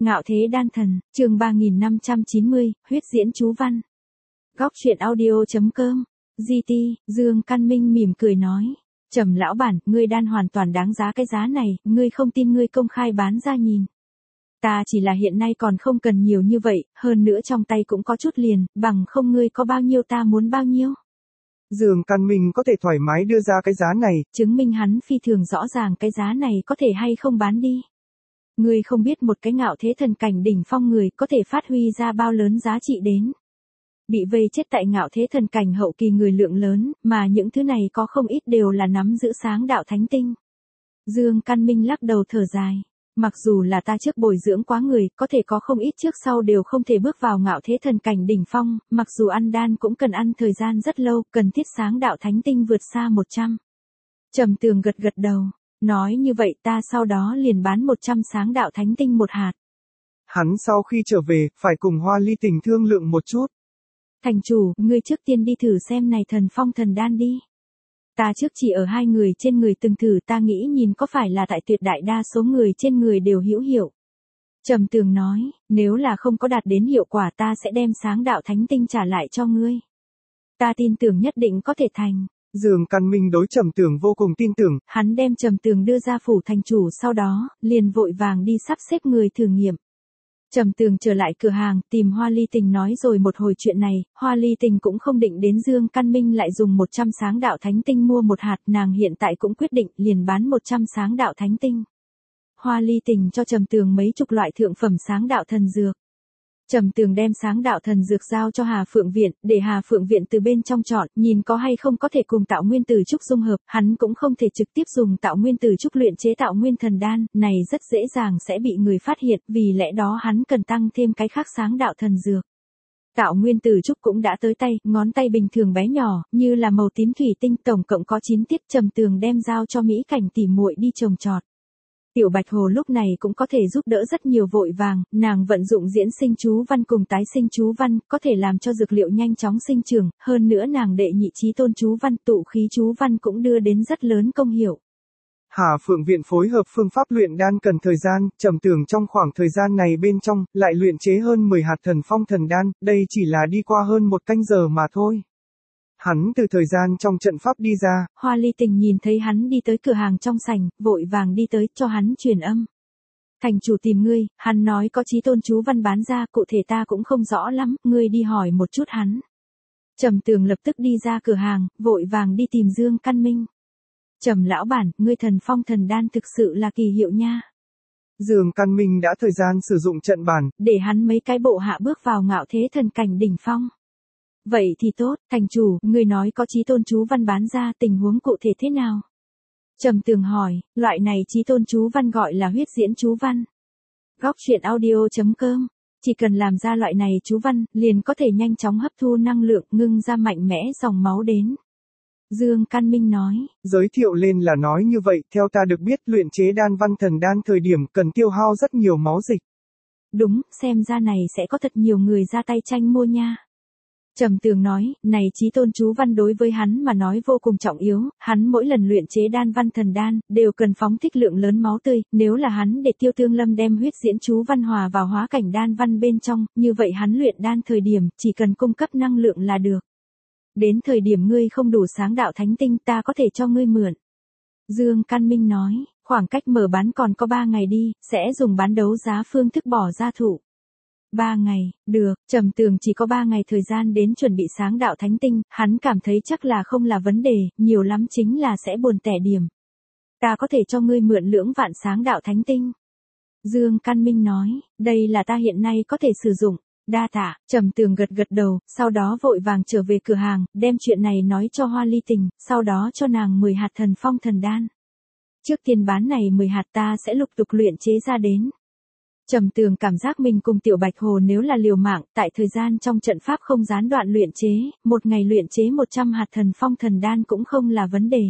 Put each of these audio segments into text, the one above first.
Ngạo Thế Đan Thần, chương 3590, huyết diễn chú văn. Góc truyện audio.com. GT, Dương Căn Minh mỉm cười nói. Trầm lão bản, ngươi đan hoàn toàn đáng giá cái giá này, ngươi không tin ngươi công khai bán ra nhìn. Ta chỉ là hiện nay còn không cần nhiều như vậy, hơn nữa trong tay cũng có chút liền, bằng không ngươi có bao nhiêu ta muốn bao nhiêu. Dương Căn Minh có thể thoải mái đưa ra cái giá này, chứng minh hắn phi thường rõ ràng cái giá này có thể hay không bán đi. Ngươi không biết một cái ngạo thế thần cảnh đỉnh phong người có thể phát huy ra bao lớn giá trị đến. Bị vây chết tại ngạo thế thần cảnh hậu kỳ người lượng lớn, mà những thứ này có không ít đều là nắm giữ sáng đạo thánh tinh. Dương Căn Minh lắc đầu thở dài. Mặc dù là ta trước bồi dưỡng quá người, có thể có không ít trước sau đều không thể bước vào ngạo thế thần cảnh đỉnh phong, mặc dù ăn đan cũng cần ăn thời gian rất lâu, cần thiết sáng đạo thánh tinh vượt xa 100. Trầm Tường gật gật đầu, nói như vậy ta sau đó liền bán 100 sáng đạo thánh tinh một hạt. Hắn sau khi trở về, phải cùng Hoa Ly Tình thương lượng một chút. Thành chủ, ngươi trước tiên đi thử xem này thần phong thần đan đi. Ta trước chỉ ở hai người trên người từng thử, ta nghĩ nhìn có phải là tại tuyệt đại đa số người trên người đều hữu hiệu. Trầm Tường nói, nếu là không có đạt đến hiệu quả ta sẽ đem sáng đạo thánh tinh trả lại cho ngươi. Ta tin tưởng nhất định có thể thành. Dương Căn Minh đối Trầm Tường vô cùng tin tưởng. Hắn đem Trầm Tường đưa ra phủ thành chủ sau đó, liền vội vàng đi sắp xếp người thử nghiệm. Trầm Tường trở lại cửa hàng, tìm Hoa Ly Tình nói rồi một hồi chuyện này, Hoa Ly Tình cũng không định đến Dương Căn Minh lại dùng 100 sáng đạo thánh tinh mua một hạt, nàng hiện tại cũng quyết định liền bán 100 sáng đạo thánh tinh. Hoa Ly Tình cho Trầm Tường mấy chục loại thượng phẩm sáng đạo thần dược. Trầm Tường đem sáng đạo thần dược giao cho Hà Phượng Viện, để Hà Phượng Viện từ bên trong chọn, nhìn có hay không có thể cùng tạo nguyên tử trúc dung hợp, hắn cũng không thể trực tiếp dùng tạo nguyên tử trúc luyện chế tạo nguyên thần đan, này rất dễ dàng sẽ bị người phát hiện, vì lẽ đó hắn cần tăng thêm cái khác sáng đạo thần dược. Tạo nguyên tử trúc cũng đã tới tay, ngón tay bình thường bé nhỏ, như là màu tím thủy tinh, tổng cộng có 9 tiết. Trầm Tường đem giao cho Mỹ Cảnh tỉ muội đi trồng trọt. Tiểu Bạch Hồ lúc này cũng có thể giúp đỡ rất nhiều, vội vàng, nàng vận dụng diễn sinh chú văn cùng tái sinh chú văn, có thể làm cho dược liệu nhanh chóng sinh trưởng, hơn nữa nàng đệ nhị chí tôn chú văn tụ khí chú văn cũng đưa đến rất lớn công hiệu. Hà Phượng Viện phối hợp phương pháp luyện đan cần thời gian, Trầm Tường trong khoảng thời gian này bên trong, lại luyện chế hơn 10 hạt thần phong thần đan, đây chỉ là đi qua hơn 1 canh giờ mà thôi. Hắn từ thời gian trong trận pháp đi ra. Hoa Ly Tình nhìn thấy hắn đi tới cửa hàng trong sảnh, vội vàng đi tới cho hắn truyền âm. Thành chủ tìm ngươi, hắn nói có chí tôn chú văn bán ra, cụ thể ta cũng không rõ lắm, ngươi đi hỏi một chút hắn. Trầm Tường lập tức đi ra cửa hàng, vội vàng đi tìm Dương Căn Minh. Trầm lão bản, ngươi thần phong thần đan thực sự là kỳ hiệu nha. Dương Căn Minh đã thời gian sử dụng trận bản, để hắn mấy cái bộ hạ bước vào ngạo thế thần cảnh đỉnh phong. Vậy thì tốt, thành chủ, người nói có chí tôn chú văn bán ra, tình huống cụ thể thế nào? Trầm Tường hỏi, loại này chí tôn chú văn gọi là huyết diễn chú văn. Góc truyện audio.com. Chỉ cần làm ra loại này chú văn, liền có thể nhanh chóng hấp thu năng lượng, ngưng ra mạnh mẽ dòng máu đến. Dương Căn Minh nói. Giới thiệu lên là nói như vậy, theo ta được biết luyện chế đan văn thần đan thời điểm cần tiêu hao rất nhiều máu dịch. Đúng, xem ra này sẽ có thật nhiều người ra tay tranh mua nha. Trầm Tường nói, này chí tôn chú văn đối với hắn mà nói vô cùng trọng yếu, hắn mỗi lần luyện chế đan văn thần đan, đều cần phóng thích lượng lớn máu tươi, nếu là hắn để Tiêu Tương Lâm đem huyết diễn chú văn hòa vào hóa cảnh đan văn bên trong, như vậy hắn luyện đan thời điểm, chỉ cần cung cấp năng lượng là được. Đến thời điểm ngươi không đủ sáng đạo thánh tinh ta có thể cho ngươi mượn. Dương Căn Minh nói, khoảng cách mở bán còn có 3 ngày đi, sẽ dùng bán đấu giá phương thức bỏ ra thụ. 3 ngày, được, Trầm Tường chỉ có 3 ngày thời gian đến chuẩn bị sáng đạo thánh tinh, hắn cảm thấy chắc là không là vấn đề, nhiều lắm chính là sẽ buồn tẻ điểm. Ta có thể cho ngươi mượn lưỡng vạn sáng đạo thánh tinh. Dương Căn Minh nói, đây là ta hiện nay có thể sử dụng, đa tạ. Trầm Tường gật gật đầu, sau đó vội vàng trở về cửa hàng, đem chuyện này nói cho Hoa Ly Tình, sau đó cho nàng 10 hạt thần phong thần đan. Trước tiên bán này 10 hạt ta sẽ lục tục luyện chế ra đến. Trầm Tường cảm giác mình cùng Tiểu Bạch Hồ nếu là liều mạng, tại thời gian trong trận pháp không gián đoạn luyện chế, một ngày luyện chế 100 hạt thần phong thần đan cũng không là vấn đề.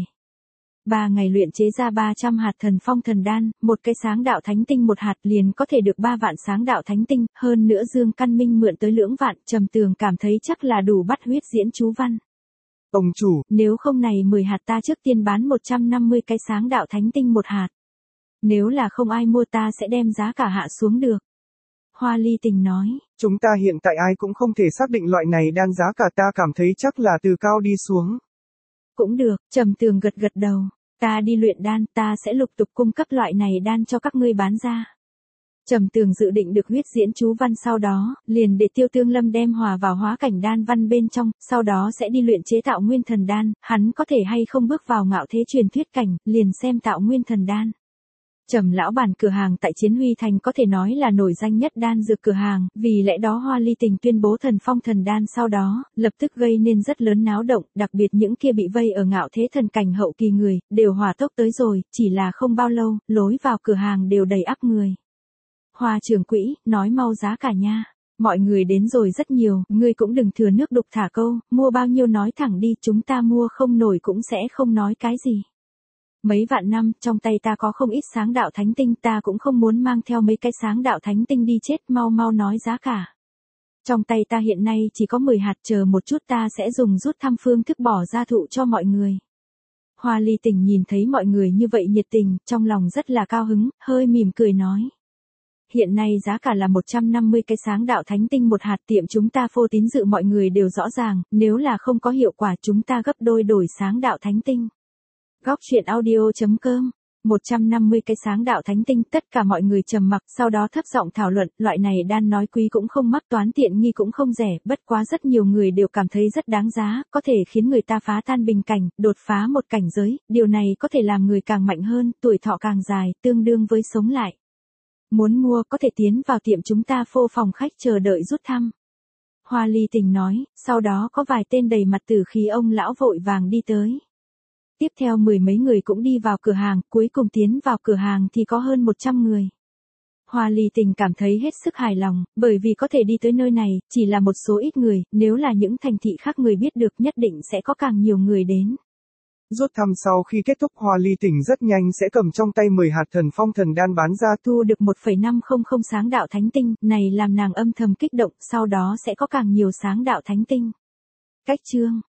3 ngày luyện chế ra 300 hạt thần phong thần đan, một cái sáng đạo thánh tinh một hạt liền có thể được 3 vạn sáng đạo thánh tinh, hơn nữa Dương Căn Minh mượn tới lưỡng vạn, Trầm Tường cảm thấy chắc là đủ bắt huyết diễn chú văn. Ông chủ, nếu không này 10 hạt ta trước tiên bán 150 cái sáng đạo thánh tinh một hạt. Nếu là không ai mua ta sẽ đem giá cả hạ xuống được. Hoa Ly Tình nói. Chúng ta hiện tại ai cũng không thể xác định loại này đan giá cả, ta cảm thấy chắc là từ cao đi xuống. Cũng được, Trầm Tường gật gật đầu. Ta đi luyện đan, ta sẽ lục tục cung cấp loại này đan cho các ngươi bán ra. Trầm Tường dự định được huyết diễn chú văn, sau đó, liền để Tiêu Tương Lâm đem hòa vào hóa cảnh đan văn bên trong, sau đó sẽ đi luyện chế tạo nguyên thần đan, hắn có thể hay không bước vào ngạo thế truyền thuyết cảnh, liền xem tạo nguyên thần đan. Trầm lão bản cửa hàng tại Chiến Huy Thành có thể nói là nổi danh nhất đan dược cửa hàng, vì lẽ đó Hoa Ly Tình tuyên bố thần phong thần đan sau đó, lập tức gây nên rất lớn náo động, đặc biệt những kia bị vây ở ngạo thế thần cảnh hậu kỳ người, đều hỏa tốc tới rồi, chỉ là không bao lâu, lối vào cửa hàng đều đầy ắp người. Hoa trưởng quỹ, nói mau giá cả nha. Mọi người đến rồi rất nhiều, ngươi cũng đừng thừa nước đục thả câu, mua bao nhiêu nói thẳng đi, chúng ta mua không nổi cũng sẽ không nói cái gì. Mấy vạn năm, trong tay ta có không ít sáng đạo thánh tinh, ta cũng không muốn mang theo mấy cái sáng đạo thánh tinh đi chết, mau mau nói giá cả. Trong tay ta hiện nay chỉ có 10 hạt, chờ một chút ta sẽ dùng rút thăm phương thức bỏ ra thụ cho mọi người. Hoa Ly Tình nhìn thấy mọi người như vậy nhiệt tình, trong lòng rất là cao hứng, hơi mỉm cười nói. Hiện nay giá cả là 150 cái sáng đạo thánh tinh một hạt, tiệm chúng ta phô tín dự mọi người đều rõ ràng, nếu là không có hiệu quả chúng ta gấp đôi đổi sáng đạo thánh tinh. Góc truyện audio.com 150 cái sáng đạo thánh tinh, tất cả mọi người trầm mặc, sau đó thấp giọng thảo luận, loại này đan nói quý cũng không mắc, toán tiện nghi cũng không rẻ, bất quá rất nhiều người đều cảm thấy rất đáng giá, có thể khiến người ta phá tan bình cảnh, đột phá một cảnh giới, điều này có thể làm người càng mạnh hơn, tuổi thọ càng dài, tương đương với sống lại. Muốn mua có thể tiến vào tiệm chúng ta phô phòng khách chờ đợi rút thăm. Hoa Ly Tình nói, sau đó có vài tên đầy mặt tử khí ông lão vội vàng đi tới. Tiếp theo 10 mấy người cũng đi vào cửa hàng, cuối cùng tiến vào cửa hàng thì có hơn 100 người. Hoa Ly Tình cảm thấy hết sức hài lòng, bởi vì có thể đi tới nơi này, chỉ là một số ít người, nếu là những thành thị khác người biết được nhất định sẽ có càng nhiều người đến. Rút thăm sau khi kết thúc, Hoa Ly Tình rất nhanh sẽ cầm trong tay 10 hạt thần phong thần đan bán ra, thu được 1,500 sáng đạo thánh tinh, này làm nàng âm thầm kích động, sau đó sẽ có càng nhiều sáng đạo thánh tinh. Cách chương